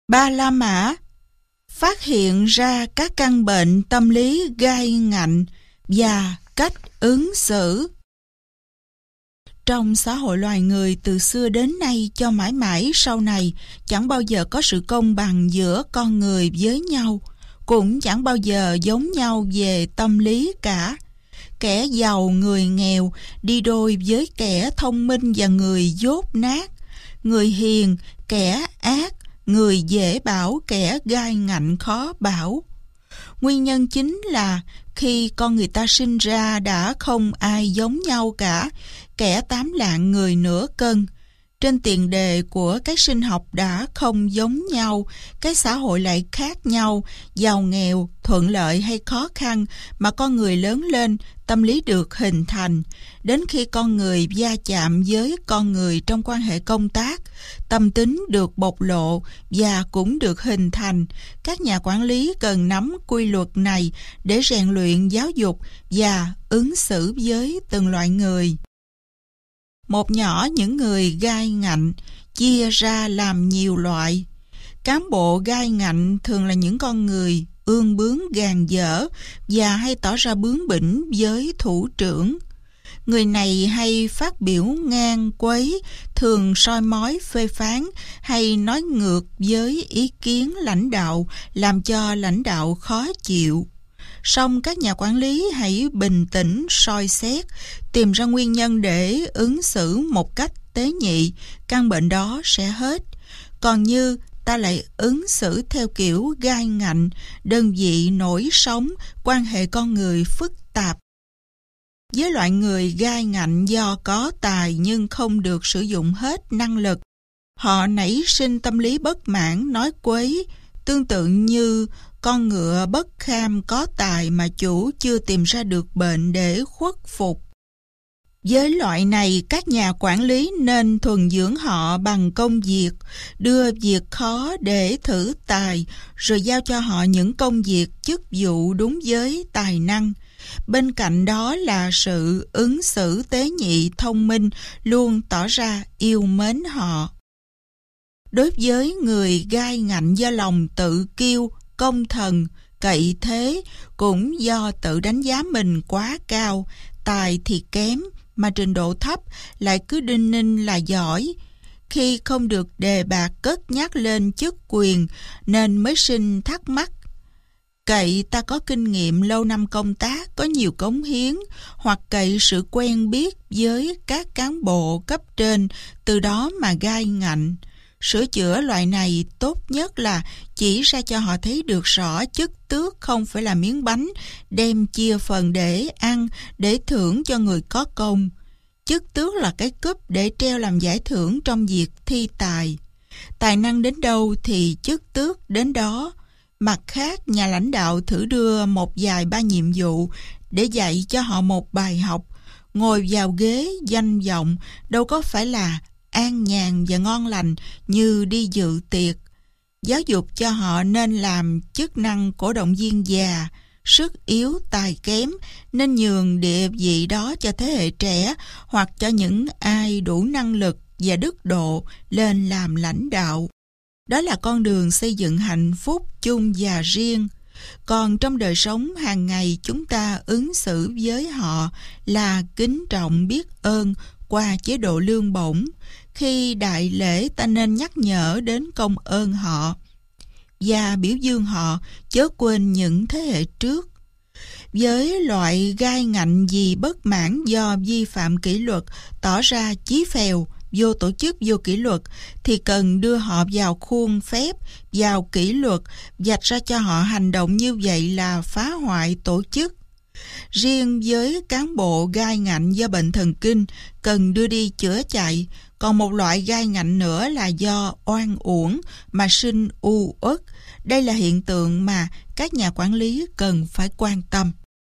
Ba La Mã phát hiện ra các căn bệnh tâm lý gai ngạnh và cách ứng xử. Trong xã hội loài người từ xưa đến nay cho mãi mãi sau này, chẳng bao giờ có sự công bằng giữa con người với nhau, cũng chẳng bao giờ giống nhau về tâm lý cả. Kẻ giàu người nghèo đi đôi với kẻ thông minh và người dốt nát, người hiền kẻ ác, người dễ bảo kẻ gai ngạnh khó bảo. Nguyên nhân chính là khi con người ta sinh ra đã không ai giống nhau cả, kẻ 8 lạng người nửa cân. Trên tiền đề của cái sinh học đã không giống nhau, cái xã hội lại khác nhau, giàu nghèo, thuận lợi hay khó khăn mà con người lớn lên, tâm lý được hình thành. Đến khi con người va chạm với con người trong quan hệ công tác, tâm tính được bộc lộ và cũng được hình thành. Các nhà quản lý cần nắm quy luật này để rèn luyện giáo dục và ứng xử với từng loại người. Một nhỏ những người gai ngạnh chia ra làm nhiều loại. Cán bộ gai ngạnh thường là những con người ương bướng gàn dở và hay tỏ ra bướng bỉnh với thủ trưởng. Người này hay phát biểu ngang quấy, thường soi mói phê phán hay nói ngược với ý kiến lãnh đạo, làm cho lãnh đạo khó chịu. Song các nhà quản lý hãy bình tĩnh soi xét, tìm ra nguyên nhân để ứng xử một cách tế nhị, căn bệnh đó sẽ hết. Còn như ta lại ứng xử theo kiểu gai ngạnh, đơn vị nổi sóng, quan hệ con người phức tạp. Với loại người gai ngạnh do có tài nhưng không được sử dụng hết năng lực, họ nảy sinh tâm lý bất mãn, nói quấy, tương tự như con ngựa bất kham có tài mà chủ chưa tìm ra được bệnh để khuất phục. Với loại này, các nhà quản lý nên thuần dưỡng họ bằng công việc, đưa việc khó để thử tài, rồi giao cho họ những công việc chức vụ đúng với tài năng. Bên cạnh đó là sự ứng xử tế nhị thông minh, luôn tỏ ra yêu mến họ. Đối với người gai ngạnh do lòng tự kiêu, công thần, cậy thế, cũng do tự đánh giá mình quá cao, tài thì kém, mà trình độ thấp lại cứ đinh ninh là giỏi. Khi không được đề bạt cất nhắc lên chức quyền nên mới sinh thắc mắc. Cậy ta có kinh nghiệm lâu năm công tác, có nhiều cống hiến, hoặc cậy sự quen biết với các cán bộ cấp trên, từ đó mà gai ngạnh. Sửa chữa loại này tốt nhất là chỉ ra cho họ thấy được rõ chức tước không phải là miếng bánh đem chia phần để ăn, để thưởng cho người có công. Chức tước là cái cúp để treo làm giải thưởng trong việc thi tài. Tài năng đến đâu thì chức tước đến đó. Mặt khác, nhà lãnh đạo thử đưa một vài ba nhiệm vụ để dạy cho họ một bài học. Ngồi vào ghế danh vọng đâu có phải là an nhàn và ngon lành như đi dự tiệc. Giáo dục cho họ nên làm chức năng cổ động viên già, sức yếu tài kém, nên nhường địa vị đó cho thế hệ trẻ hoặc cho những ai đủ năng lực và đức độ lên làm lãnh đạo. Đó là con đường xây dựng hạnh phúc chung và riêng. Còn trong đời sống hàng ngày, chúng ta ứng xử với họ là kính trọng biết ơn qua chế độ lương bổng. Khi đại lễ, ta nên nhắc nhở đến công ơn họ và biểu dương họ, chớ quên những thế hệ trước. Với loại gai ngạnh vì bất mãn do vi phạm kỷ luật, tỏ ra chí phèo, vô tổ chức, vô kỷ luật, thì cần đưa họ vào khuôn phép, vào kỷ luật, vạch ra cho họ hành động như vậy là phá hoại tổ chức. Riêng với cán bộ gai ngạnh do bệnh thần kinh, cần đưa đi chữa chạy. Còn một loại gai ngạnh nữa là do oan uổng mà sinh u uất. Đây là hiện tượng mà các nhà quản lý cần phải quan tâm.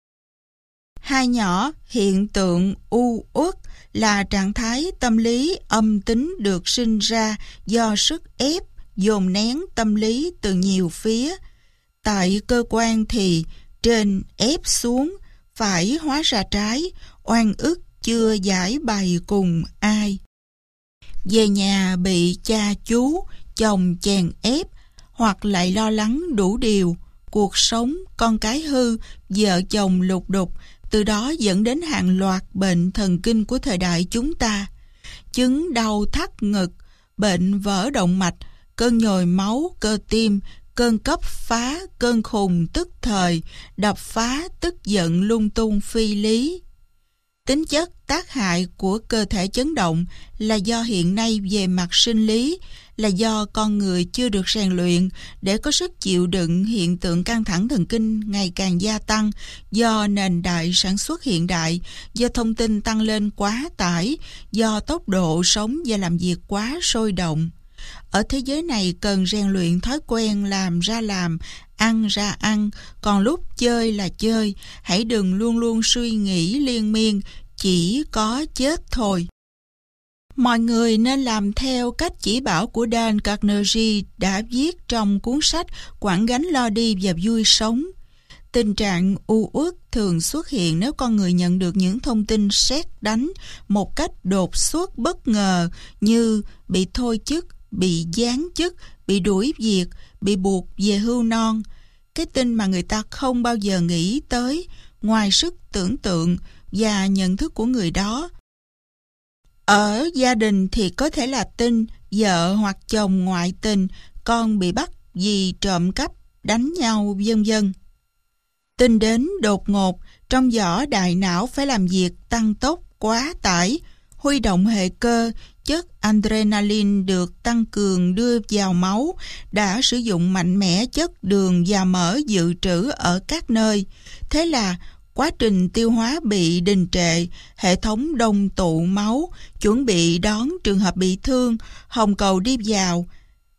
Hai nhỏ, hiện tượng u uất là trạng thái tâm lý âm tính được sinh ra do sức ép, dồn nén tâm lý từ nhiều phía. Tại cơ quan thì trên ép xuống, phải hóa ra trái, oan ức chưa giải bày cùng ai. Về nhà bị cha chú, chồng chèn ép, hoặc lại lo lắng đủ điều, cuộc sống, con cái hư, vợ chồng lục đục, từ đó dẫn đến hàng loạt bệnh thần kinh của thời đại chúng ta. Chứng đau thắt ngực, bệnh vỡ động mạch, cơn nhồi máu, cơ tim, cơn cấp phá, cơn khùng tức thời, đập phá, tức giận lung tung phi lý. Tính chất tác hại của cơ thể chấn động là do hiện nay về mặt sinh lý, là do con người chưa được rèn luyện để có sức chịu đựng hiện tượng căng thẳng thần kinh ngày càng gia tăng, do nền đại sản xuất hiện đại, do thông tin tăng lên quá tải, do tốc độ sống và làm việc quá sôi động. Ở thế giới này cần rèn luyện thói quen làm ra làm, ăn ra ăn, còn lúc chơi là chơi, hãy đừng luôn luôn suy nghĩ liên miên, chỉ có chết thôi. Mọi người nên làm theo cách chỉ bảo của Dale Carnegie đã viết trong cuốn sách Quẳng gánh lo đi và vui sống. Tình trạng u uất thường xuất hiện nếu con người nhận được những thông tin sét đánh một cách đột xuất bất ngờ như bị thôi chức, bị giáng chức, bị đuổi việc, bị buộc về hưu non. Cái tin mà người ta không bao giờ nghĩ tới, ngoài sức tưởng tượng và nhận thức của người đó. Ở gia đình thì có thể là tin vợ hoặc chồng ngoại tình, con bị bắt vì trộm cắp, đánh nhau, vân vân. Tin đến đột ngột, trong vỏ đại não phải làm việc tăng tốc quá tải, huy động hệ cơ, chất adrenaline được tăng cường đưa vào máu, đã sử dụng mạnh mẽ chất đường và mỡ dự trữ ở các nơi. Thế là quá trình tiêu hóa bị đình trệ, hệ thống đông tụ máu, chuẩn bị đón trường hợp bị thương, hồng cầu đi vào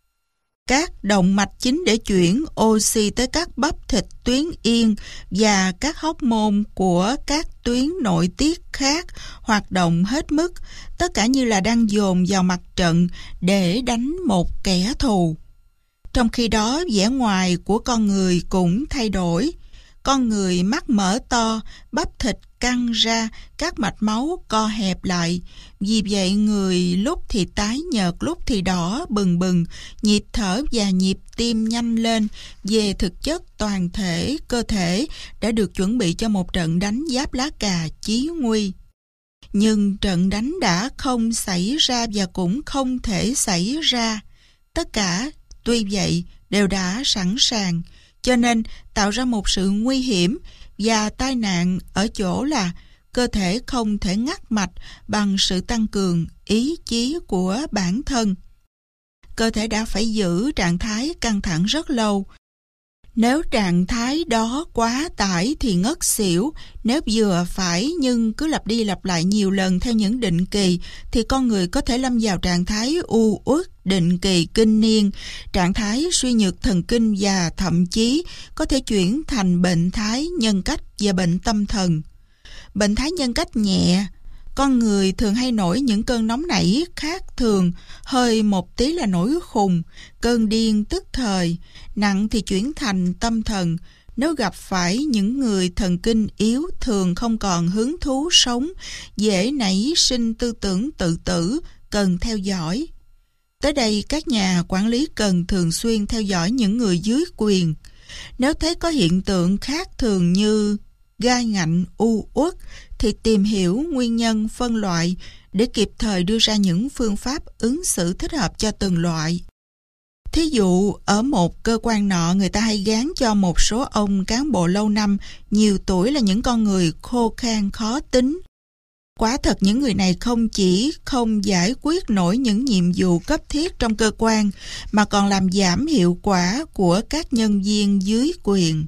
các động mạch chính để chuyển oxy tới các bắp thịt tuyến yên và các hóc môn của các tuyến nội tiết khác hoạt động hết mức, tất cả như là đang dồn vào mặt trận để đánh một kẻ thù. Trong khi đó, vẻ ngoài của con người cũng thay đổi. Con người mắt mở to, bắp thịt căng ra, các mạch máu co hẹp lại. Vì vậy người lúc thì tái nhợt, lúc thì đỏ bừng bừng, nhịp thở và nhịp tim nhanh lên. Về thực chất toàn thể cơ thể đã được chuẩn bị cho một trận đánh giáp lá cà chí nguy. Nhưng trận đánh đã không xảy ra và cũng không thể xảy ra. Tất cả, tuy vậy, đều đã sẵn sàng. Cho nên tạo ra một sự nguy hiểm và tai nạn ở chỗ là cơ thể không thể ngắt mạch bằng sự tăng cường ý chí của bản thân. Cơ thể đã phải giữ trạng thái căng thẳng rất lâu. Nếu trạng thái đó quá tải thì ngất xỉu, nếu vừa phải nhưng cứ lặp đi lặp lại nhiều lần theo những định kỳ thì con người có thể lâm vào trạng thái u uất định kỳ kinh niên, trạng thái suy nhược thần kinh và thậm chí có thể chuyển thành bệnh thái nhân cách và bệnh tâm thần. Bệnh thái nhân cách nhẹ, con người thường hay nổi những cơn nóng nảy khác thường, hơi một tí là nổi khùng, cơn điên tức thời, nặng thì chuyển thành tâm thần. Nếu gặp phải những người thần kinh yếu thường không còn hứng thú sống, dễ nảy sinh tư tưởng tự tử, cần theo dõi. Tới đây các nhà quản lý cần thường xuyên theo dõi những người dưới quyền. Nếu thấy có hiện tượng khác thường như gai ngạnh, u uất thì tìm hiểu nguyên nhân phân loại để kịp thời đưa ra những phương pháp ứng xử thích hợp cho từng loại. Thí dụ, ở một cơ quan nọ người ta hay gán cho một số ông cán bộ lâu năm, nhiều tuổi là những con người khô khan khó tính. Quả thật những người này không chỉ không giải quyết nổi những nhiệm vụ cấp thiết trong cơ quan mà còn làm giảm hiệu quả của các nhân viên dưới quyền.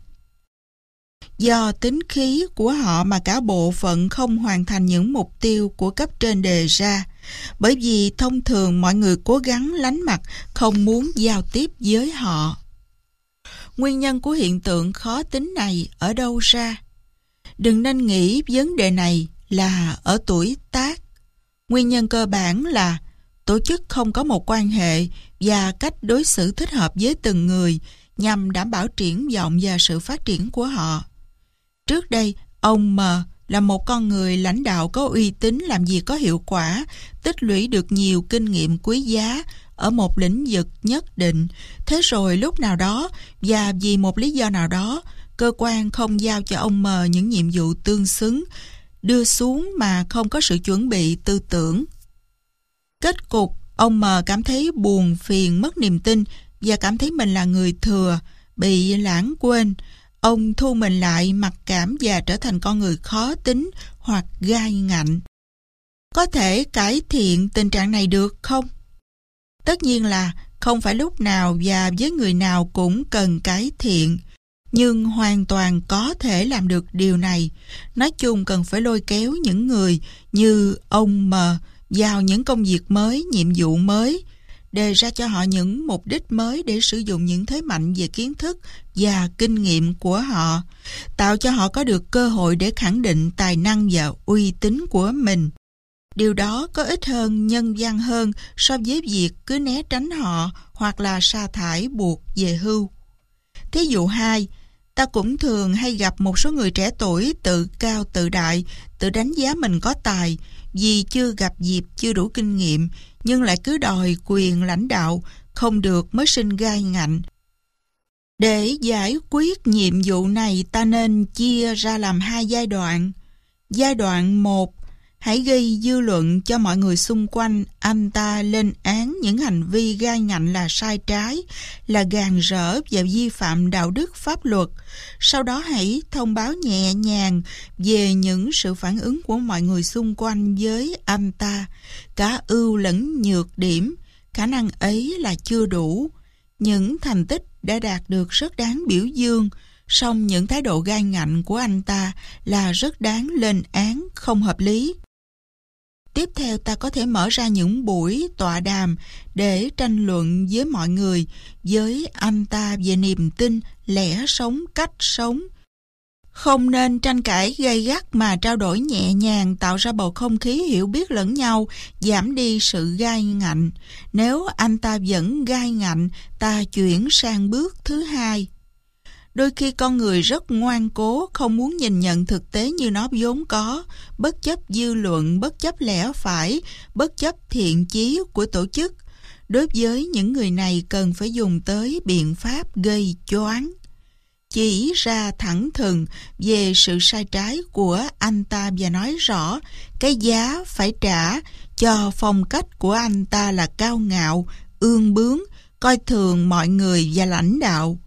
Do tính khí của họ mà cả bộ phận không hoàn thành những mục tiêu của cấp trên đề ra, bởi vì thông thường mọi người cố gắng lánh mặt, không muốn giao tiếp với họ. Nguyên nhân của hiện tượng khó tính này ở đâu ra? Đừng nên nghĩ vấn đề này là ở tuổi tác. Nguyên nhân cơ bản là tổ chức không có một quan hệ và cách đối xử thích hợp với từng người nhằm đảm bảo triển vọng và sự phát triển của họ. Trước đây, ông M là một con người lãnh đạo có uy tín, làm việc có hiệu quả, tích lũy được nhiều kinh nghiệm quý giá. ở một lĩnh vực nhất định. Thế rồi lúc nào đó và vì một lý do nào đó, cơ quan không giao cho ông M những nhiệm vụ tương xứng, đưa xuống mà không có sự chuẩn bị tư tưởng. Kết cục, ông M cảm thấy buồn phiền, mất niềm tin và cảm thấy mình là người thừa, bị lãng quên. Ông thu mình lại, mặc cảm và trở thành con người khó tính hoặc gai ngạnh. Có thể cải thiện tình trạng này được không? Tất nhiên là không phải lúc nào và với người nào cũng cần cải thiện, nhưng hoàn toàn có thể làm được điều này. Nói chung cần phải lôi kéo những người như ông M vào những công việc mới, nhiệm vụ mới, đề ra cho họ những mục đích mới để sử dụng những thế mạnh về kiến thức và kinh nghiệm của họ, tạo cho họ có được cơ hội để khẳng định tài năng và uy tín của mình. Điều đó có ích hơn, nhân văn hơn so với việc cứ né tránh họ hoặc là sa thải buộc về hưu. Thí dụ 2, ta cũng thường hay gặp một số người trẻ tuổi tự cao tự đại, tự đánh giá mình có tài vì chưa gặp dịp, chưa đủ kinh nghiệm, nhưng lại cứ đòi quyền lãnh đạo, không được mới sinh gai ngạnh. Để giải quyết nhiệm vụ này, ta nên chia ra làm 2 giai đoạn. Giai đoạn 1, hãy gây dư luận cho mọi người xung quanh anh ta lên án những hành vi gai ngạnh là sai trái, là gàn rỡ và vi phạm đạo đức pháp luật. Sau đó hãy thông báo nhẹ nhàng về những sự phản ứng của mọi người xung quanh với anh ta, cả ưu lẫn nhược điểm. Khả năng ấy là chưa đủ. Những thành tích đã đạt được rất đáng biểu dương, song những thái độ gai ngạnh của anh ta là rất đáng lên án, không hợp lý. Tiếp theo, ta có thể mở ra những buổi tọa đàm để tranh luận với mọi người, với anh ta về niềm tin, lẽ sống, cách sống. Không nên tranh cãi gay gắt mà trao đổi nhẹ nhàng, tạo ra bầu không khí hiểu biết lẫn nhau, giảm đi sự gai ngạnh. Nếu anh ta vẫn gai ngạnh, ta chuyển sang bước thứ 2. Đôi khi con người rất ngoan cố, không muốn nhìn nhận thực tế như nó vốn có, bất chấp dư luận, bất chấp lẽ phải, bất chấp thiện chí của tổ chức. Đối với những người này cần phải dùng tới biện pháp gây choáng. Chỉ ra thẳng thừng về sự sai trái của anh ta và nói rõ cái giá phải trả cho phong cách của anh ta là cao ngạo, ương bướng, coi thường mọi người và lãnh đạo.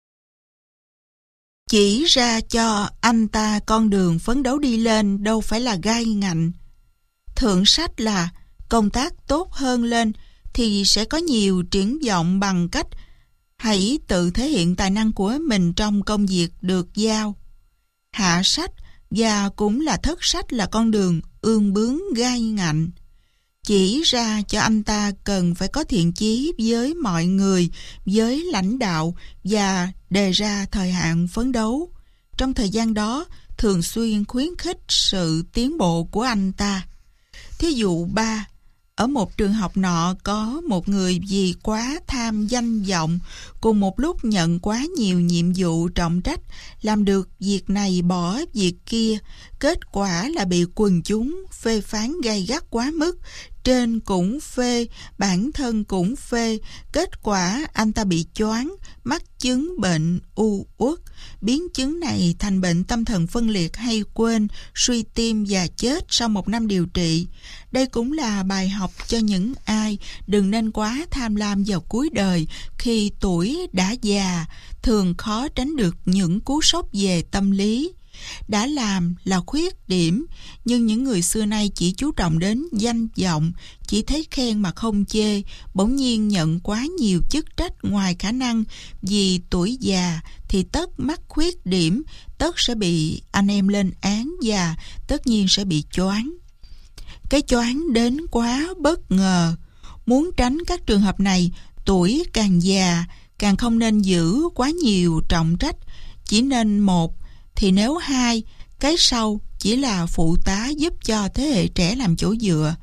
Chỉ ra cho anh ta con đường phấn đấu đi lên, đâu phải là gai ngạnh. Thượng sách là công tác tốt hơn lên thì sẽ có nhiều triển vọng bằng cách hãy tự thể hiện tài năng của mình trong công việc được giao. Hạ sách và cũng là thất sách là con đường ương bướng gai ngạnh. Chỉ ra cho anh ta cần phải có thiện chí với mọi người, với lãnh đạo và đề ra thời hạn phấn đấu. Trong thời gian đó, thường xuyên khuyến khích sự tiến bộ của anh ta. Thí dụ 3, ở một trường học nọ có một người vì quá tham danh vọng, cùng một lúc nhận quá nhiều nhiệm vụ trọng trách, làm được việc này bỏ việc kia. Kết quả là bị quần chúng phê phán gay gắt quá mức, trên cũng phê, bản thân cũng phê. Kết quả anh ta bị choáng, mắc chứng bệnh u uất. Biến chứng này thành bệnh tâm thần phân liệt hay quên, suy tim và chết sau 1 năm điều trị. Đây cũng là bài học cho những ai đừng nên quá tham lam vào cuối đời. Khi tuổi đã già, thường khó tránh được những cú sốc về tâm lý. Đã làm là khuyết điểm, nhưng những người xưa nay chỉ chú trọng đến danh vọng, chỉ thấy khen mà không chê, bỗng nhiên nhận quá nhiều chức trách ngoài khả năng. Vì tuổi già thì tất mắc khuyết điểm, tất sẽ bị anh em lên án và tất nhiên sẽ bị choáng. Cái choáng đến quá bất ngờ. Muốn tránh các trường hợp này, tuổi càng già càng không nên giữ quá nhiều trọng trách, chỉ nên 1, thì nếu 2, cái sau chỉ là phụ tá giúp cho thế hệ trẻ làm chỗ dựa.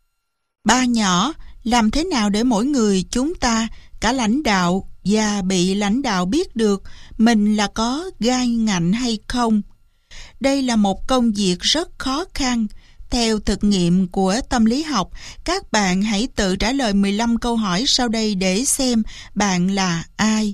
3 nhỏ, làm thế nào để mỗi người chúng ta, cả lãnh đạo và bị lãnh đạo biết được mình là có gai ngạnh hay không? Đây là một công việc rất khó khăn. Theo thực nghiệm của tâm lý học, các bạn hãy tự trả lời 15 câu hỏi sau đây để xem bạn là ai.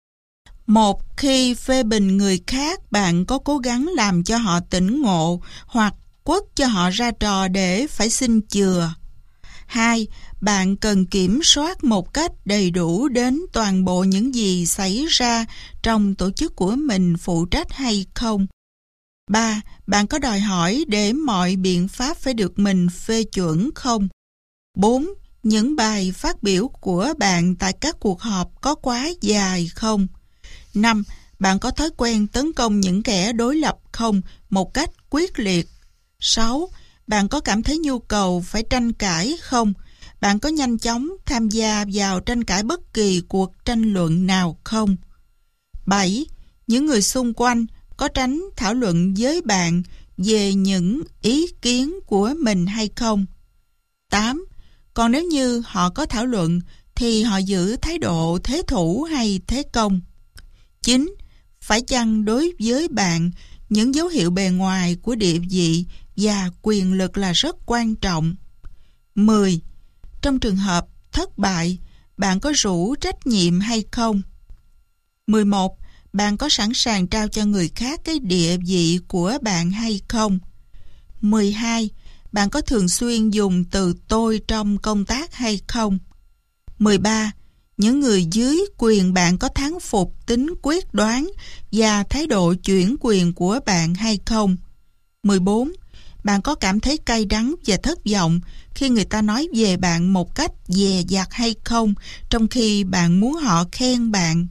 1. Khi phê bình người khác, bạn có cố gắng làm cho họ tỉnh ngộ hoặc quất cho họ ra trò để phải xin chừa? 2. Bạn cần kiểm soát một cách đầy đủ đến toàn bộ những gì xảy ra trong tổ chức của mình phụ trách hay không? 3. Bạn có đòi hỏi để mọi biện pháp phải được mình phê chuẩn không? 4. Những bài phát biểu của bạn tại các cuộc họp có quá dài không? 5. Bạn có thói quen tấn công những kẻ đối lập không một cách quyết liệt? 6. Bạn có cảm thấy nhu cầu phải tranh cãi không? Bạn có nhanh chóng tham gia vào tranh cãi bất kỳ cuộc tranh luận nào không? 7. Những người xung quanh có tránh thảo luận với bạn về những ý kiến của mình hay không? 8. Còn nếu như họ có thảo luận thì họ giữ thái độ thế thủ hay thế công? 9. Phải chăng đối với bạn, những dấu hiệu bề ngoài của địa vị và quyền lực là rất quan trọng? 10. Trong trường hợp thất bại, bạn có rũ trách nhiệm hay không? 11. Bạn có sẵn sàng trao cho người khác cái địa vị của bạn hay không? 12. Bạn có thường xuyên dùng từ tôi trong công tác hay không? 13. Những người dưới quyền bạn có thán phục tính quyết đoán và thái độ chuyển quyền của bạn hay không? 14. Bạn có cảm thấy cay đắng và thất vọng khi người ta nói về bạn một cách dè dặt hay không, trong khi bạn muốn họ khen bạn?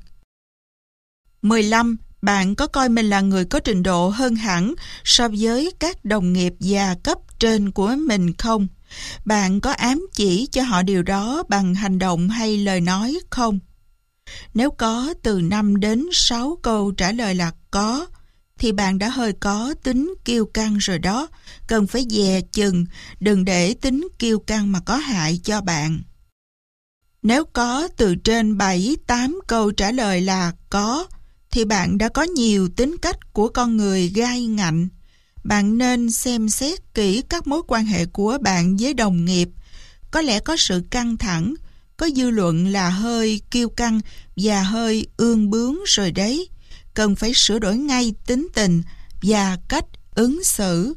15. Bạn có coi mình là người có trình độ hơn hẳn so với các đồng nghiệp và cấp trên của mình không? Bạn có ám chỉ cho họ điều đó bằng hành động hay lời nói không? Nếu có từ 5 đến 6 câu trả lời là có, thì bạn đã hơi có tính kiêu căng rồi đó. Cần phải dè chừng, đừng để tính kiêu căng mà có hại cho bạn. Nếu có từ trên 7-8 câu trả lời là có, thì bạn đã có nhiều tính cách của con người gai ngạnh. Bạn nên xem xét kỹ các mối quan hệ của bạn với đồng nghiệp. Có lẽ có sự căng thẳng, có dư luận là hơi kiêu căng và hơi ương bướng rồi đấy. Cần phải sửa đổi ngay tính tình và cách ứng xử.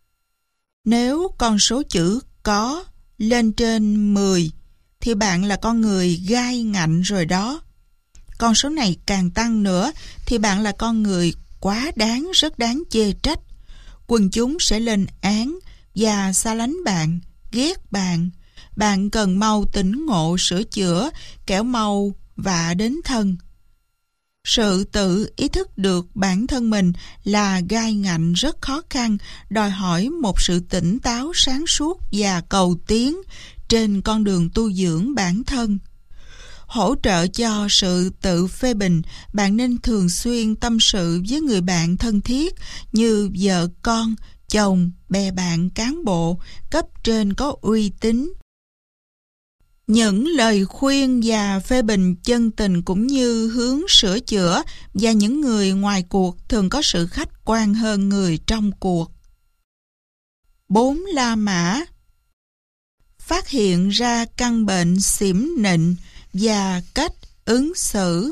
Nếu con số chữ có lên trên 10, thì bạn là con người gai ngạnh rồi đó. Con số này càng tăng nữa thì bạn là con người quá đáng, rất đáng chê trách. Quần chúng sẽ lên án và xa lánh bạn, ghét bạn. Bạn cần mau tỉnh ngộ sửa chữa, kẻo mau vạ đến thân. Sự tự ý thức được bản thân mình là gai ngạnh rất khó khăn, đòi hỏi một sự tỉnh táo sáng suốt và cầu tiến trên con đường tu dưỡng bản thân. Hỗ trợ cho sự tự phê bình, bạn nên thường xuyên tâm sự với người bạn thân thiết như vợ con, chồng, bè bạn, cán bộ, cấp trên có uy tín. Những lời khuyên và phê bình chân tình cũng như hướng sửa chữa và những người ngoài cuộc thường có sự khách quan hơn người trong cuộc. 4. La mã. Phát hiện ra căn bệnh xỉm nịnh và cách ứng xử.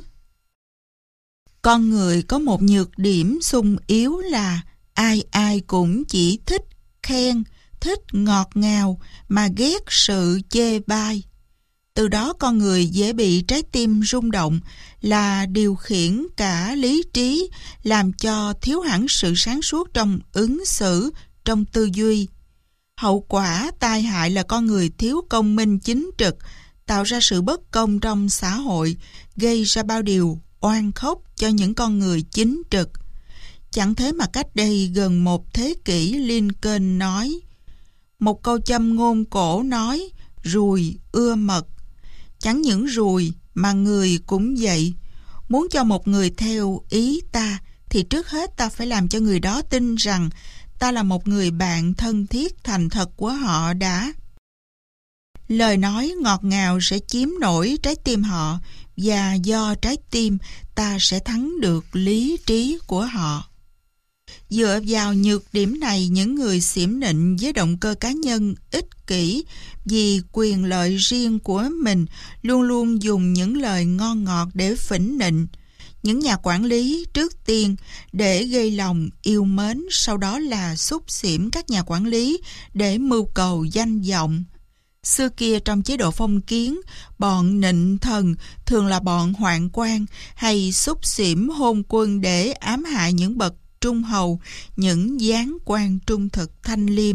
Con người có một nhược điểm xung yếu là ai ai cũng chỉ thích khen, thích ngọt ngào mà ghét sự chê bai. Từ đó con người dễ bị trái tim rung động, là điều khiển cả lý trí, làm cho thiếu hẳn sự sáng suốt trong ứng xử, trong tư duy. Hậu quả tai hại là con người thiếu công minh chính trực, tạo ra sự bất công trong xã hội, gây ra bao điều oan khóc cho những con người chính trực. Chẳng thế mà cách đây gần một thế kỷ, Lincoln nói, một câu châm ngôn cổ nói, ruồi ưa mật. Chẳng những ruồi mà người cũng vậy. Muốn cho một người theo ý ta thì trước hết ta phải làm cho người đó tin rằng ta là một người bạn thân thiết thành thật của họ đã. Lời nói ngọt ngào sẽ chiếm nổi trái tim họ, và do trái tim ta sẽ thắng được lý trí của họ. Dựa vào nhược điểm này, những người xiểm nịnh với động cơ cá nhân ích kỷ vì quyền lợi riêng của mình luôn luôn dùng những lời ngon ngọt để phỉnh nịnh những nhà quản lý trước tiên để gây lòng yêu mến, sau đó là xúc xỉm các nhà quản lý để mưu cầu danh vọng. Xưa kia trong chế độ phong kiến, bọn nịnh thần thường là bọn hoạn quan hay xúc xỉm hôn quân để ám hại những bậc trung hầu, những giáng quan trung thực thanh liêm.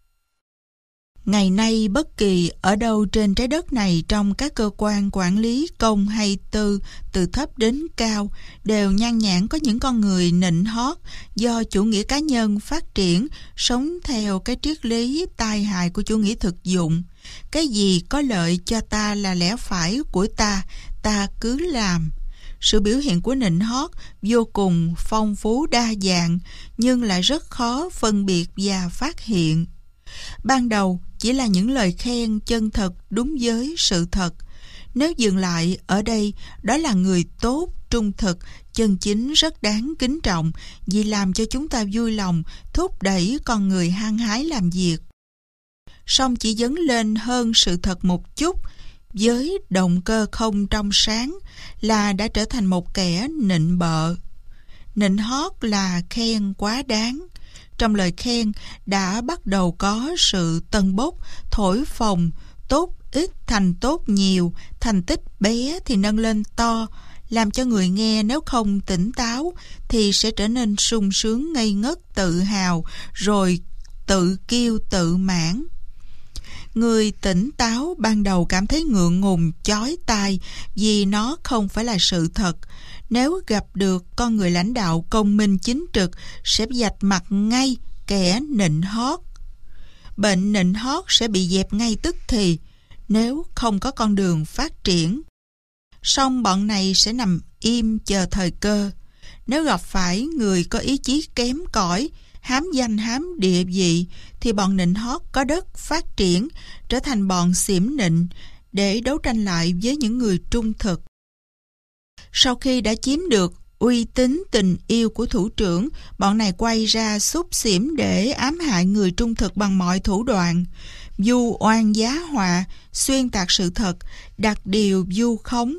Ngày nay bất kỳ ở đâu trên trái đất này, trong các cơ quan quản lý công hay tư, từ thấp đến cao, đều nhan nhản có những con người nịnh hót do chủ nghĩa cá nhân phát triển, sống theo cái triết lý tai hại của chủ nghĩa thực dụng. Cái gì có lợi cho ta là lẽ phải của ta, ta cứ làm. Sự biểu hiện của nịnh hót vô cùng phong phú đa dạng, nhưng lại rất khó phân biệt và phát hiện. Ban đầu chỉ là những lời khen chân thật đúng với sự thật. Nếu dừng lại ở đây, đó là người tốt, trung thực, chân chính, rất đáng kính trọng vì làm cho chúng ta vui lòng, thúc đẩy con người hăng hái làm việc. Song chỉ dấn lên hơn sự thật một chút, với động cơ không trong sáng, là đã trở thành một kẻ nịnh bợ. Nịnh hót là khen quá đáng. Trong lời khen đã bắt đầu có sự tâng bốc, thổi phồng, tốt ít thành tốt nhiều, thành tích bé thì nâng lên to, làm cho người nghe nếu không tỉnh táo thì sẽ trở nên sung sướng ngây ngất tự hào, rồi tự kiêu tự mãn. Người tỉnh táo ban đầu cảm thấy ngượng ngùng, chói tai vì nó không phải là sự thật. Nếu gặp được con người lãnh đạo công minh chính trực, sẽ vạch mặt ngay kẻ nịnh hót. Bệnh nịnh hót sẽ bị dẹp ngay tức thì nếu không có con đường phát triển. Song bọn này sẽ nằm im chờ thời cơ. Nếu gặp phải người có ý chí kém cỏi, hám danh hám địa vị, thì bọn nịnh hót có đất phát triển, trở thành bọn xiểm nịnh để đấu tranh lại với những người trung thực. Sau khi đã chiếm được uy tín tình yêu của thủ trưởng, bọn này quay ra xúc xỉm để ám hại người trung thực bằng mọi thủ đoạn, vu oan giá họa, xuyên tạc sự thật, đặt điều vu khống.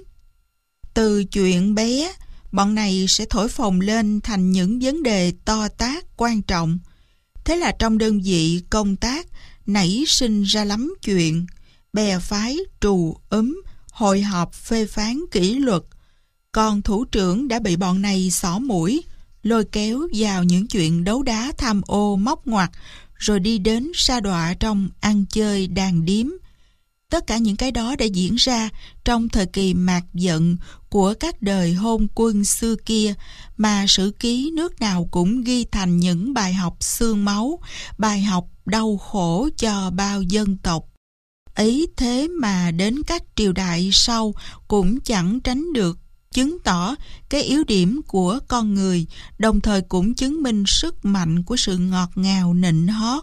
Từ chuyện bé, bọn này sẽ thổi phồng lên thành những vấn đề to tát quan trọng. Thế là trong đơn vị công tác nảy sinh ra lắm chuyện, bè phái trù hội họp phê phán kỷ luật. Còn thủ trưởng đã bị bọn này xỏ mũi, lôi kéo vào những chuyện đấu đá tham ô móc ngoặt, rồi đi đến sa đọa trong ăn chơi đàn điếm. Tất cả những cái đó đã diễn ra trong thời kỳ mạt giận của các đời hôn quân xưa kia, mà sử ký nước nào cũng ghi thành những bài học xương máu, bài học đau khổ cho bao dân tộc. Ấy thế mà đến các triều đại sau cũng chẳng tránh được chứng tỏ cái yếu điểm của con người, đồng thời cũng chứng minh sức mạnh của sự ngọt ngào nịnh hót.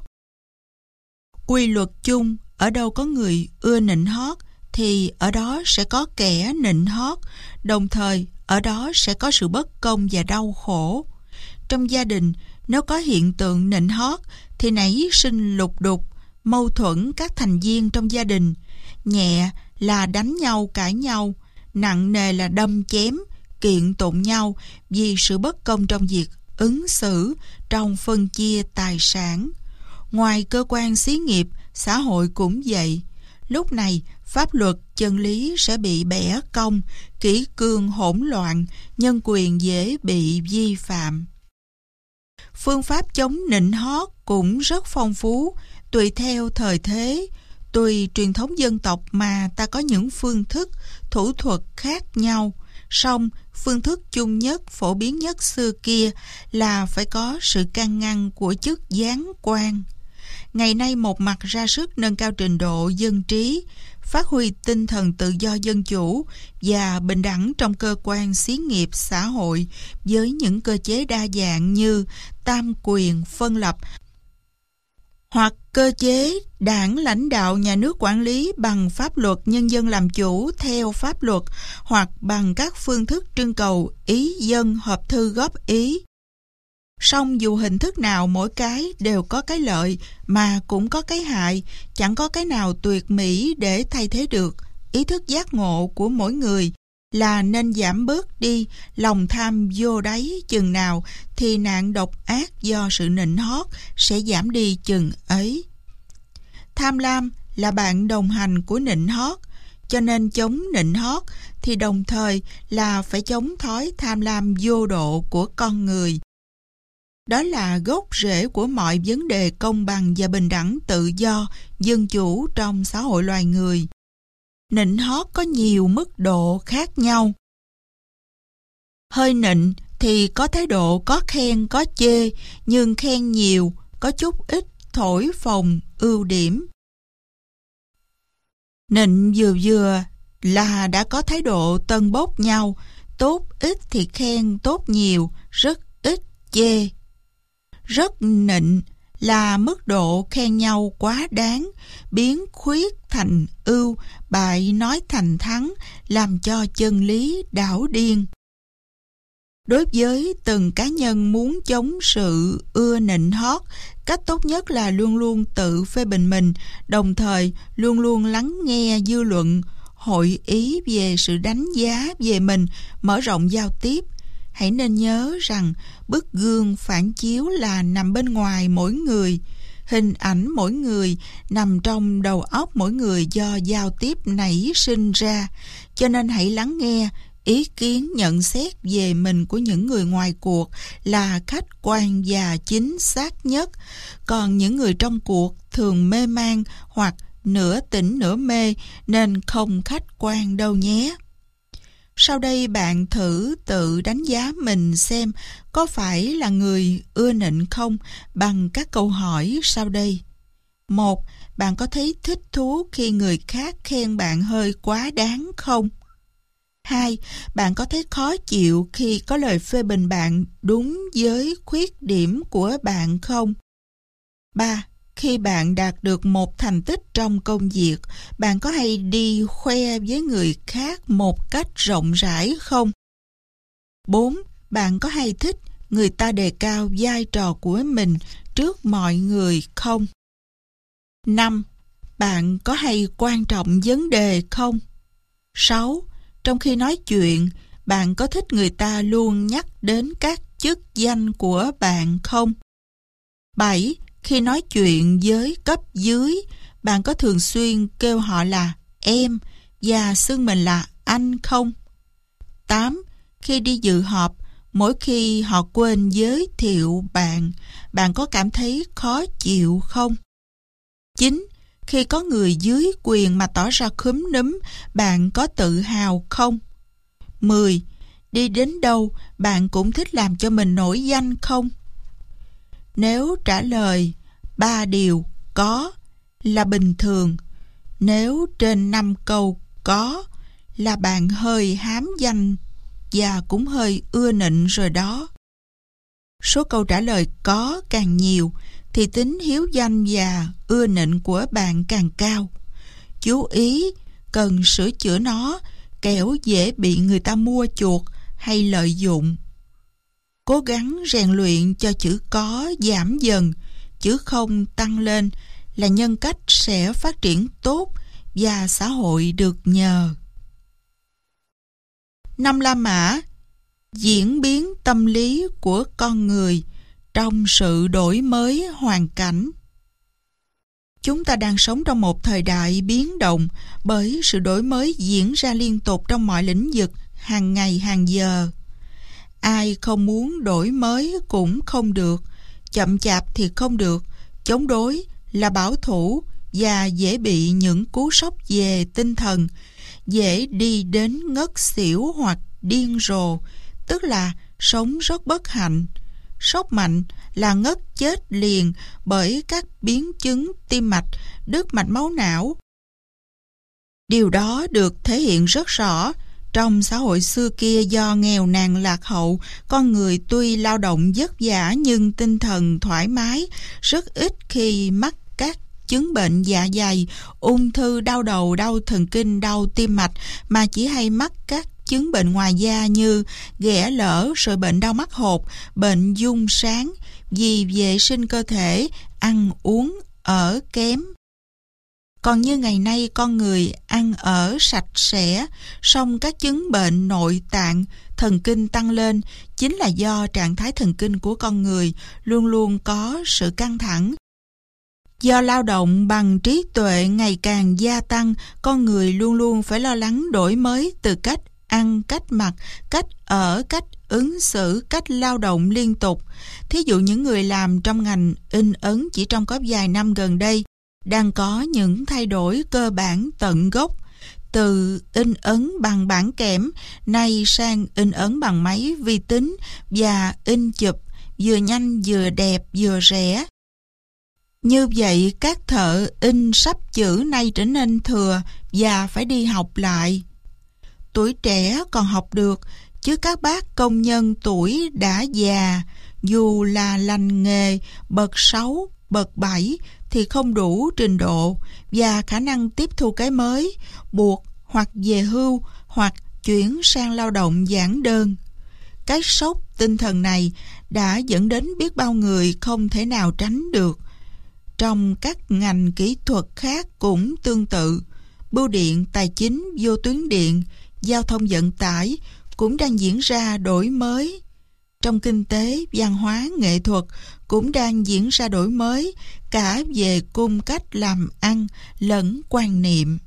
Quy luật chung, ở đâu có người ưa nịnh hót thì ở đó sẽ có kẻ nịnh hót, đồng thời ở đó sẽ có sự bất công và đau khổ. Trong gia đình, nếu có hiện tượng nịnh hót thì nảy sinh lục đục, mâu thuẫn các thành viên trong gia đình. Nhẹ là đánh nhau cãi nhau, nặng nề là đâm chém, kiện tụng nhau vì sự bất công trong việc ứng xử, trong phân chia tài sản. Ngoài cơ quan xí nghiệp, xã hội cũng vậy. Lúc này, pháp luật, chân lý sẽ bị bẻ cong, kỷ cương hỗn loạn, nhân quyền dễ bị vi phạm. Phương pháp chống nịnh hót cũng rất phong phú, tùy theo thời thế, tùy truyền thống dân tộc mà ta có những phương thức, thủ thuật khác nhau. Song phương thức chung nhất, phổ biến nhất xưa kia là phải có sự can ngăn của chức giáng quan. Ngày nay một mặt ra sức nâng cao trình độ dân trí, phát huy tinh thần tự do dân chủ và bình đẳng trong cơ quan xí nghiệp xã hội với những cơ chế đa dạng như tam quyền phân lập, hoặc cơ chế đảng lãnh đạo nhà nước quản lý bằng pháp luật, nhân dân làm chủ theo pháp luật, hoặc bằng các phương thức trưng cầu ý dân, họp thư góp ý. Song dù hình thức nào mỗi cái đều có cái lợi mà cũng có cái hại, chẳng có cái nào tuyệt mỹ để thay thế được. Ý thức giác ngộ của mỗi người là nên giảm bớt đi lòng tham vô đáy chừng nào thì nạn độc ác do sự nịnh hót sẽ giảm đi chừng ấy. Tham lam là bạn đồng hành của nịnh hót, cho nên chống nịnh hót thì đồng thời là phải chống thói tham lam vô độ của con người. Đó là gốc rễ của mọi vấn đề công bằng và bình đẳng tự do, dân chủ trong xã hội loài người. Nịnh hót có nhiều mức độ khác nhau. Hơi nịnh thì có thái độ, có khen, có chê, nhưng khen nhiều, có chút ít, thổi phồng, ưu điểm. Nịnh vừa vừa là đã có thái độ tân bốc nhau, tốt ít thì khen, tốt nhiều, rất ít chê. Rất nịnh là mức độ khen nhau quá đáng, biến khuyết thành ưu, bại nói thành thắng, làm cho chân lý đảo điên. Đối với từng cá nhân muốn chống sự ưa nịnh hót, cách tốt nhất là luôn luôn tự phê bình mình, đồng thời luôn luôn lắng nghe dư luận, hội ý về sự đánh giá về mình, mở rộng giao tiếp. Hãy nên nhớ rằng bức gương phản chiếu là nằm bên ngoài mỗi người, hình ảnh mỗi người nằm trong đầu óc mỗi người do giao tiếp nảy sinh ra, cho nên hãy lắng nghe ý kiến nhận xét về mình của những người ngoài cuộc là khách quan và chính xác nhất, còn những người trong cuộc thường mê man hoặc nửa tỉnh nửa mê nên không khách quan đâu nhé. Sau đây bạn thử tự đánh giá mình xem có phải là người ưa nịnh không bằng các câu hỏi sau đây. 1. Bạn có thấy thích thú khi người khác khen bạn hơi quá đáng không? 2. Bạn có thấy khó chịu khi có lời phê bình bạn đúng với khuyết điểm của bạn không? 3. Khi bạn đạt được một thành tích trong công việc, bạn có hay đi khoe với người khác một cách rộng rãi không? 4. Bạn có hay thích người ta đề cao vai trò của mình trước mọi người không? 5. Bạn có hay quan trọng vấn đề không? 6. Trong khi nói chuyện, bạn có thích người ta luôn nhắc đến các chức danh của bạn không? 7. Khi nói chuyện với cấp dưới, bạn có thường xuyên kêu họ là em và xưng mình là anh không? 8. Khi đi dự họp, mỗi khi họ quên giới thiệu bạn, bạn có cảm thấy khó chịu không? 9. Khi có người dưới quyền mà tỏ ra khúm núm, bạn có tự hào không? 10. Đi đến đâu, bạn cũng thích làm cho mình nổi danh không? Nếu trả lời 3 điều có là bình thường, nếu trên 5 câu có là bạn hơi hám danh và cũng hơi ưa nịnh rồi đó. Số câu trả lời có càng nhiều thì tính hiếu danh và ưa nịnh của bạn càng cao. Chú ý, cần sửa chữa nó, kẻo dễ bị người ta mua chuộc hay lợi dụng. Cố gắng rèn luyện cho chữ có giảm dần, chữ không tăng lên là nhân cách sẽ phát triển tốt và xã hội được nhờ. 5 La Mã, diễn biến tâm lý của con người trong sự đổi mới hoàn cảnh. Chúng ta đang sống trong một thời đại biến động bởi sự đổi mới diễn ra liên tục trong mọi lĩnh vực, hàng ngày hàng giờ. Ai không muốn đổi mới cũng không được, chậm chạp thì không được, chống đối là bảo thủ và dễ bị những cú sốc về tinh thần, dễ đi đến ngất xỉu hoặc điên rồ, tức là sống rất bất hạnh. Sốc mạnh là ngất chết liền bởi các biến chứng tim mạch, đứt mạch máu não. Điều đó được thể hiện rất rõ trong xã hội xưa kia. Do nghèo nàn lạc hậu, con người tuy lao động vất vả nhưng tinh thần thoải mái, rất ít khi mắc các chứng bệnh dạ dày, ung thư, đau đầu, đau thần kinh, đau tim mạch, mà chỉ hay mắc các chứng bệnh ngoài da như ghẻ lở, rồi bệnh đau mắt hột, bệnh dung sáng, vì vệ sinh cơ thể, ăn uống ở kém. Còn như ngày nay con người ăn ở sạch sẽ, song các chứng bệnh nội tạng, thần kinh tăng lên chính là do trạng thái thần kinh của con người luôn luôn có sự căng thẳng. Do lao động bằng trí tuệ ngày càng gia tăng, con người luôn luôn phải lo lắng đổi mới từ cách ăn, cách mặc, cách ở, cách ứng xử, cách lao động liên tục. Thí dụ những người làm trong ngành in ấn chỉ trong có vài năm gần đây đang có những thay đổi cơ bản tận gốc, từ in ấn bằng bảng kẽm nay sang in ấn bằng máy vi tính và in chụp, vừa nhanh vừa đẹp vừa rẻ. Như vậy các thợ in sắp chữ nay trở nên thừa và phải đi học lại. Tuổi trẻ còn học được, chứ các bác công nhân tuổi đã già, dù là lành nghề bậc 6, bậc 7 thì không đủ trình độ và khả năng tiếp thu cái mới, buộc hoặc về hưu hoặc chuyển sang lao động giản đơn. Cái sốc tinh thần này đã dẫn đến biết bao người không thể nào tránh được. Trong các ngành kỹ thuật khác cũng tương tự, bưu điện, tài chính, vô tuyến điện, giao thông vận tải cũng đang diễn ra đổi mới. Trong kinh tế, văn hóa, nghệ thuật cũng đang diễn ra đổi mới, cả về cung cách làm ăn lẫn quan niệm.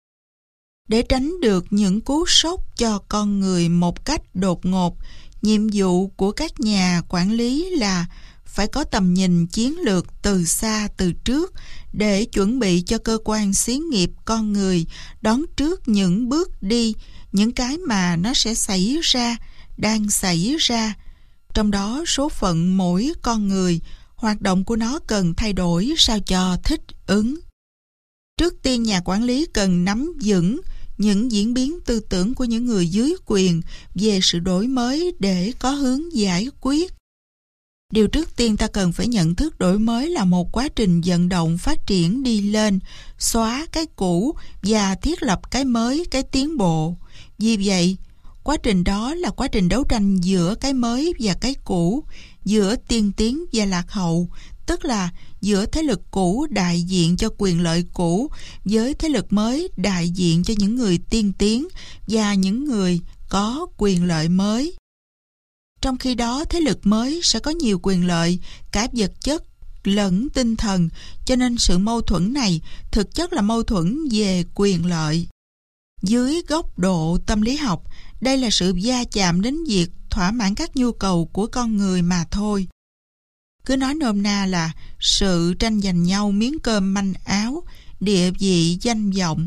Để tránh được những cú sốc cho con người một cách đột ngột, nhiệm vụ của các nhà quản lý là phải có tầm nhìn chiến lược từ xa từ trước để chuẩn bị cho cơ quan xí nghiệp con người đón trước những bước đi, những cái mà nó sẽ xảy ra, đang xảy ra. Trong đó số phận mỗi con người, hoạt động của nó cần thay đổi sao cho thích ứng. Trước tiên nhà quản lý cần nắm vững những diễn biến tư tưởng của những người dưới quyền về sự đổi mới để có hướng giải quyết. Điều trước tiên ta cần phải nhận thức đổi mới là một quá trình vận động phát triển đi lên, xóa cái cũ và thiết lập cái mới, cái tiến bộ. Vì vậy, quá trình đó là quá trình đấu tranh giữa cái mới và cái cũ, giữa tiên tiến và lạc hậu, tức là giữa thế lực cũ đại diện cho quyền lợi cũ với thế lực mới đại diện cho những người tiên tiến và những người có quyền lợi mới. Trong khi đó, thế lực mới sẽ có nhiều quyền lợi, cả vật chất lẫn tinh thần, cho nên sự mâu thuẫn này thực chất là mâu thuẫn về quyền lợi. Dưới góc độ tâm lý học, đây là sự va chạm đến việc thỏa mãn các nhu cầu của con người mà thôi. Cứ nói nôm na là sự tranh giành nhau miếng cơm manh áo, địa vị danh vọng.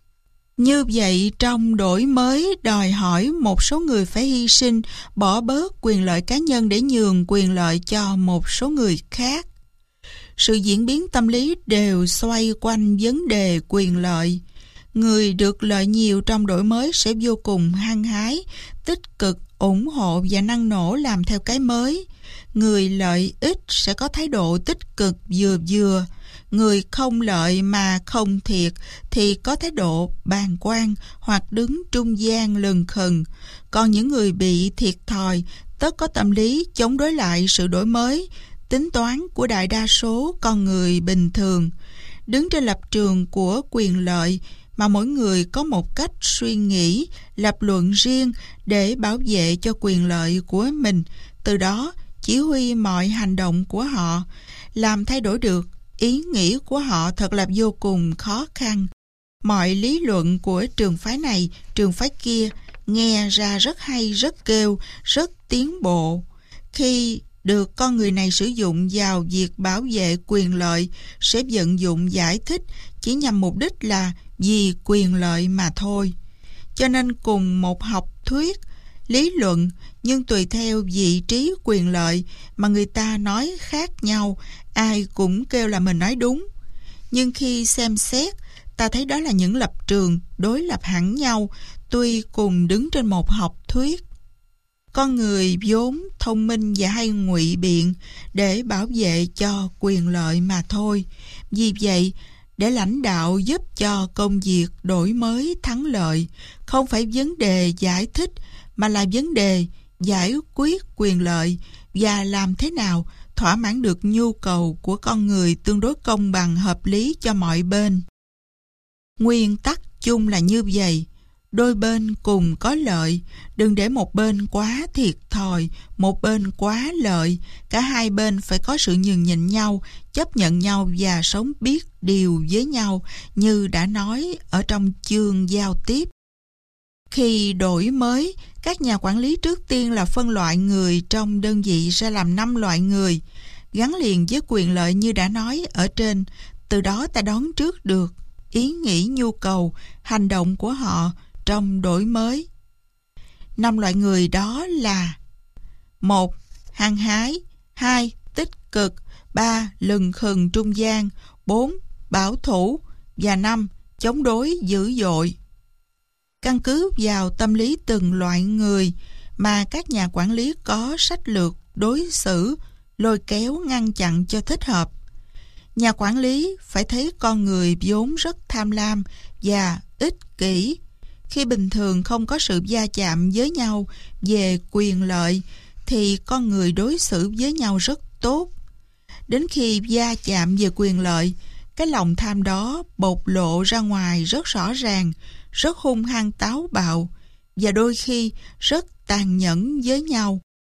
Như vậy, trong đổi mới đòi hỏi một số người phải hy sinh, bỏ bớt quyền lợi cá nhân để nhường quyền lợi cho một số người khác. Sự diễn biến tâm lý đều xoay quanh vấn đề quyền lợi. Người được lợi nhiều trong đổi mới sẽ vô cùng hăng hái, tích cực, ủng hộ và năng nổ làm theo cái mới. Người lợi ích sẽ có thái độ tích cực vừa vừa. Người không lợi mà không thiệt thì có thái độ bàng quan hoặc đứng trung gian lừng khừng. Còn những người bị thiệt thòi tất có tâm lý chống đối lại sự đổi mới, tính toán của đại đa số con người bình thường. Đứng trên lập trường của quyền lợi mà mỗi người có một cách suy nghĩ, lập luận riêng để bảo vệ cho quyền lợi của mình, từ đó chỉ huy mọi hành động của họ. Làm thay đổi được ý nghĩ của họ thật là vô cùng khó khăn. Mọi lý luận của trường phái này, trường phái kia nghe ra rất hay, rất kêu, rất tiến bộ. Khi được con người này sử dụng vào việc bảo vệ quyền lợi, sẽ vận dụng giải thích chỉ nhằm mục đích là vì quyền lợi mà thôi. Cho nên cùng một học thuyết, lý luận, nhưng tùy theo vị trí quyền lợi mà người ta nói khác nhau, ai cũng kêu là mình nói đúng. Nhưng khi xem xét, ta thấy đó là những lập trường đối lập hẳn nhau, tuy cùng đứng trên một học thuyết. Con người vốn thông minh và hay ngụy biện để bảo vệ cho quyền lợi mà thôi. Vì vậy, để lãnh đạo giúp cho công việc đổi mới thắng lợi, không phải vấn đề giải thích mà là vấn đề giải quyết quyền lợi và làm thế nào thỏa mãn được nhu cầu của con người tương đối công bằng hợp lý cho mọi bên. Nguyên tắc chung là như vậy, đôi bên cùng có lợi, đừng để một bên quá thiệt thòi, một bên quá lợi, cả hai bên phải có sự nhường nhịn nhau, chấp nhận nhau và sống biết điều với nhau như đã nói ở trong chương giao tiếp. Khi đổi mới, các nhà quản lý trước tiên là phân loại người trong đơn vị ra làm 5 loại người, gắn liền với quyền lợi như đã nói ở trên, từ đó ta đoán trước được ý nghĩ, nhu cầu, hành động của họ trong đổi mới. 5 loại người đó là: 1. Hăng hái. 2. Tích cực. 3. Lừng khừng trung gian. 4. Bảo thủ. Và 5. Chống đối dữ dội. Căn cứ vào tâm lý từng loại người mà các nhà quản lý có sách lược đối xử, lôi kéo, ngăn chặn cho thích hợp. Nhà quản lý phải thấy con người vốn rất tham lam và ích kỷ. Khi bình thường không có sự va chạm với nhau về quyền lợi thì con người đối xử với nhau rất tốt. Đến khi va chạm về quyền lợi, cái lòng tham đó bộc lộ ra ngoài rất rõ ràng, rất hung hăng táo bạo và đôi khi rất tàn nhẫn với nhau.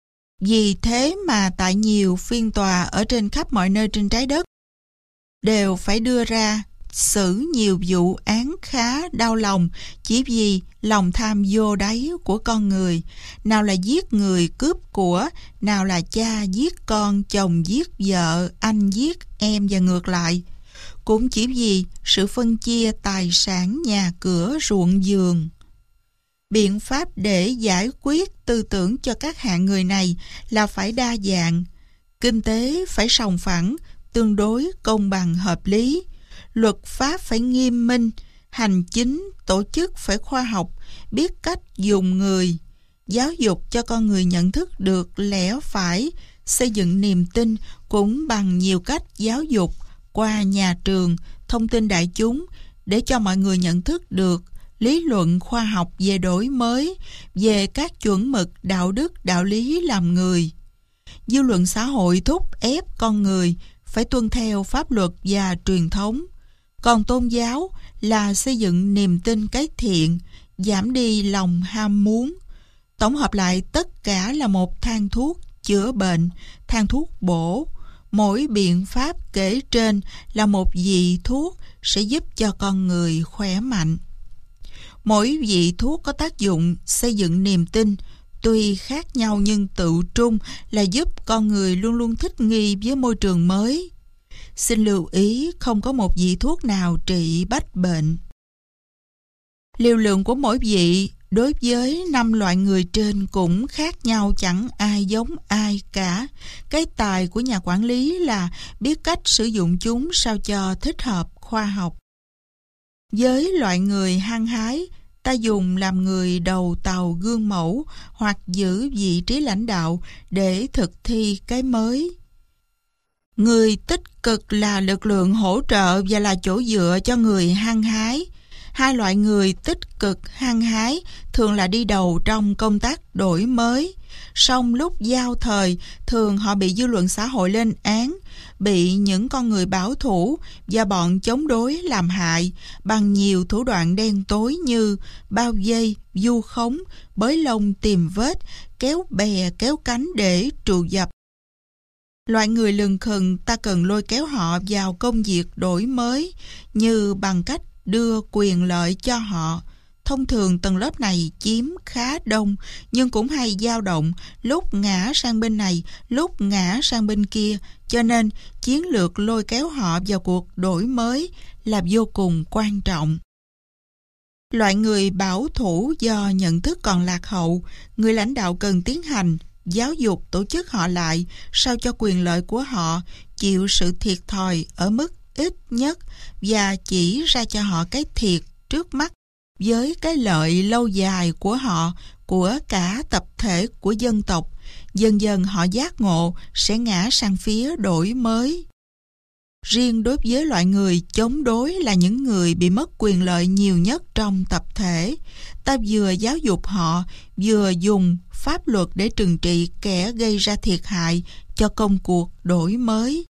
Vì thế mà tại nhiều phiên tòa ở trên khắp mọi nơi trên trái đất đều phải đưa ra xử nhiều vụ án khá đau lòng chỉ vì lòng tham vô đáy của con người. Nào là giết người cướp của, nào là cha giết con, chồng giết vợ, anh giết em và ngược lại. Cũng chỉ vì sự phân chia tài sản, nhà cửa, ruộng vườn. Biện pháp để giải quyết tư tưởng cho các hạng người này là phải đa dạng. Kinh tế phải sòng phẳng, tương đối công bằng hợp lý. Luật pháp phải nghiêm minh, hành chính, tổ chức phải khoa học, biết cách dùng người. Giáo dục cho con người nhận thức được lẽ phải, xây dựng niềm tin cũng bằng nhiều cách giáo dục qua nhà trường, thông tin đại chúng để cho mọi người nhận thức được lý luận khoa học về đổi mới, về các chuẩn mực đạo đức, đạo lý làm người. Dư luận xã hội thúc ép con người phải tuân theo pháp luật và truyền thống. Còn tôn giáo là xây dựng niềm tin cái thiện, giảm đi lòng ham muốn. Tổng hợp lại tất cả là một thang thuốc chữa bệnh, thang thuốc bổ. Mỗi biện pháp kể trên là một vị thuốc sẽ giúp cho con người khỏe mạnh. Mỗi vị thuốc có tác dụng xây dựng niềm tin, tuy khác nhau nhưng tự trung là giúp con người luôn luôn thích nghi với môi trường mới. Xin lưu ý không có một vị thuốc nào trị bách bệnh. Liều lượng của mỗi vị đối với 5 loại người trên cũng khác nhau, chẳng ai giống ai cả. Cái tài của nhà quản lý là biết cách sử dụng chúng sao cho thích hợp, khoa học. Với loại người hăng hái, ta dùng làm người đầu tàu gương mẫu hoặc giữ vị trí lãnh đạo để thực thi cái mới. Người tích cực là lực lượng hỗ trợ và là chỗ dựa cho người hăng hái. Hai loại người tích cực hăng hái thường là đi đầu trong công tác đổi mới. Song lúc giao thời, thường họ bị dư luận xã hội lên án, bị những con người bảo thủ và bọn chống đối làm hại bằng nhiều thủ đoạn đen tối như bao vây, vu khống, bới lông tìm vết, kéo bè kéo cánh để trù dập. Loại người lừng khừng ta cần lôi kéo họ vào công việc đổi mới như bằng cách đưa quyền lợi cho họ. Thông thường tầng lớp này chiếm khá đông nhưng cũng hay dao động, lúc ngã sang bên này, lúc ngã sang bên kia, cho nên chiến lược lôi kéo họ vào cuộc đổi mới là vô cùng quan trọng. Loại người bảo thủ do nhận thức còn lạc hậu, người lãnh đạo cần tiến hành giáo dục tổ chức họ lại sao cho quyền lợi của họ chịu sự thiệt thòi ở mức ít nhất và chỉ ra cho họ cái thiệt trước mắt với cái lợi lâu dài của họ, của cả tập thể của dân tộc. Dần dần họ giác ngộ sẽ ngã sang phía đổi mới. Riêng đối với loại người chống đối là những người bị mất quyền lợi nhiều nhất trong tập thể, ta vừa giáo dục họ, vừa dùng pháp luật để trừng trị kẻ gây ra thiệt hại cho công cuộc đổi mới.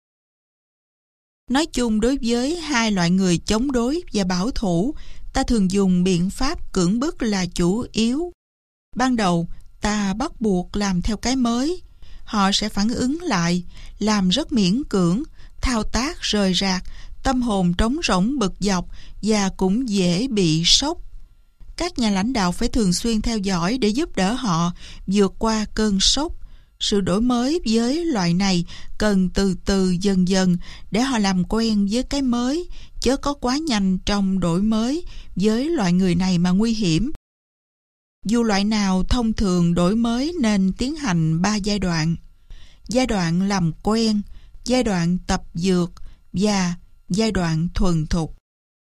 Nói chung, đối với hai loại người chống đối và bảo thủ, ta thường dùng biện pháp cưỡng bức là chủ yếu. Ban đầu, ta bắt buộc làm theo cái mới. Họ sẽ phản ứng lại, làm rất miễn cưỡng, thao tác rời rạc, tâm hồn trống rỗng bực dọc và cũng dễ bị sốc. Các nhà lãnh đạo phải thường xuyên theo dõi để giúp đỡ họ vượt qua cơn sốc. Sự đổi mới với loại này cần từ từ dần dần để họ làm quen với cái mới, chớ có quá nhanh trong đổi mới với loại người này mà nguy hiểm. Dù loại nào, thông thường đổi mới nên tiến hành 3 giai đoạn. Giai đoạn làm quen, giai đoạn tập dượt và giai đoạn thuần thục.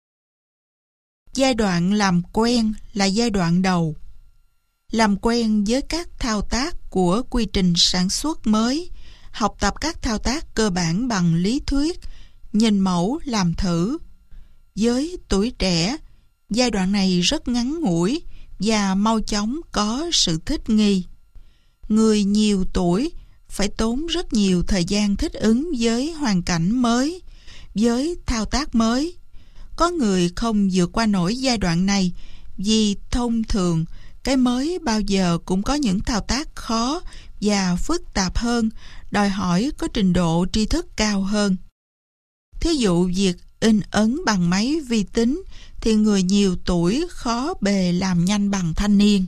Giai đoạn làm quen là giai đoạn đầu. Làm quen với các thao tác của quy trình sản xuất mới, học tập các thao tác cơ bản bằng lý thuyết, nhìn mẫu làm thử. Với tuổi trẻ, giai đoạn này rất ngắn ngủi và mau chóng có sự thích nghi. Người nhiều tuổi phải tốn rất nhiều thời gian thích ứng với hoàn cảnh mới, với thao tác mới. Có người không vượt qua nổi giai đoạn này vì thông thường cái mới bao giờ cũng có những thao tác khó và phức tạp hơn, đòi hỏi có trình độ tri thức cao hơn. Thí dụ việc in ấn bằng máy vi tính thì người nhiều tuổi khó bề làm nhanh bằng thanh niên.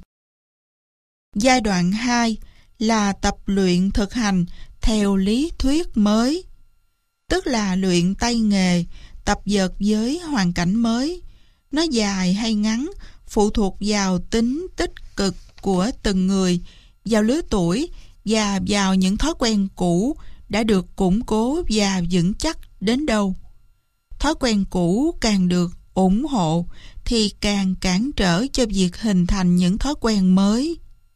Giai đoạn 2 là tập luyện thực hành theo lý thuyết mới, tức là luyện tay nghề, tập dượt với hoàn cảnh mới. Nó dài hay ngắn phụ thuộc vào tính tích cực của từng người, vào lứa tuổi và vào những thói quen cũ đã được củng cố và vững chắc đến đâu. Thói quen cũ càng được ủng hộ thì càng cản trở cho việc hình thành những thói quen mới.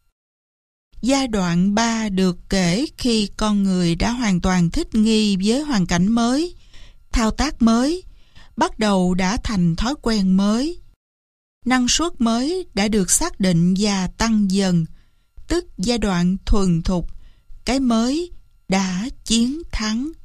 Giai đoạn 3 được kể khi con người đã hoàn toàn thích nghi với hoàn cảnh mới, thao tác mới, bắt đầu đã thành thói quen mới. Năng suất mới đã được xác định và tăng dần, tức giai đoạn thuần thục, cái mới đã chiến thắng.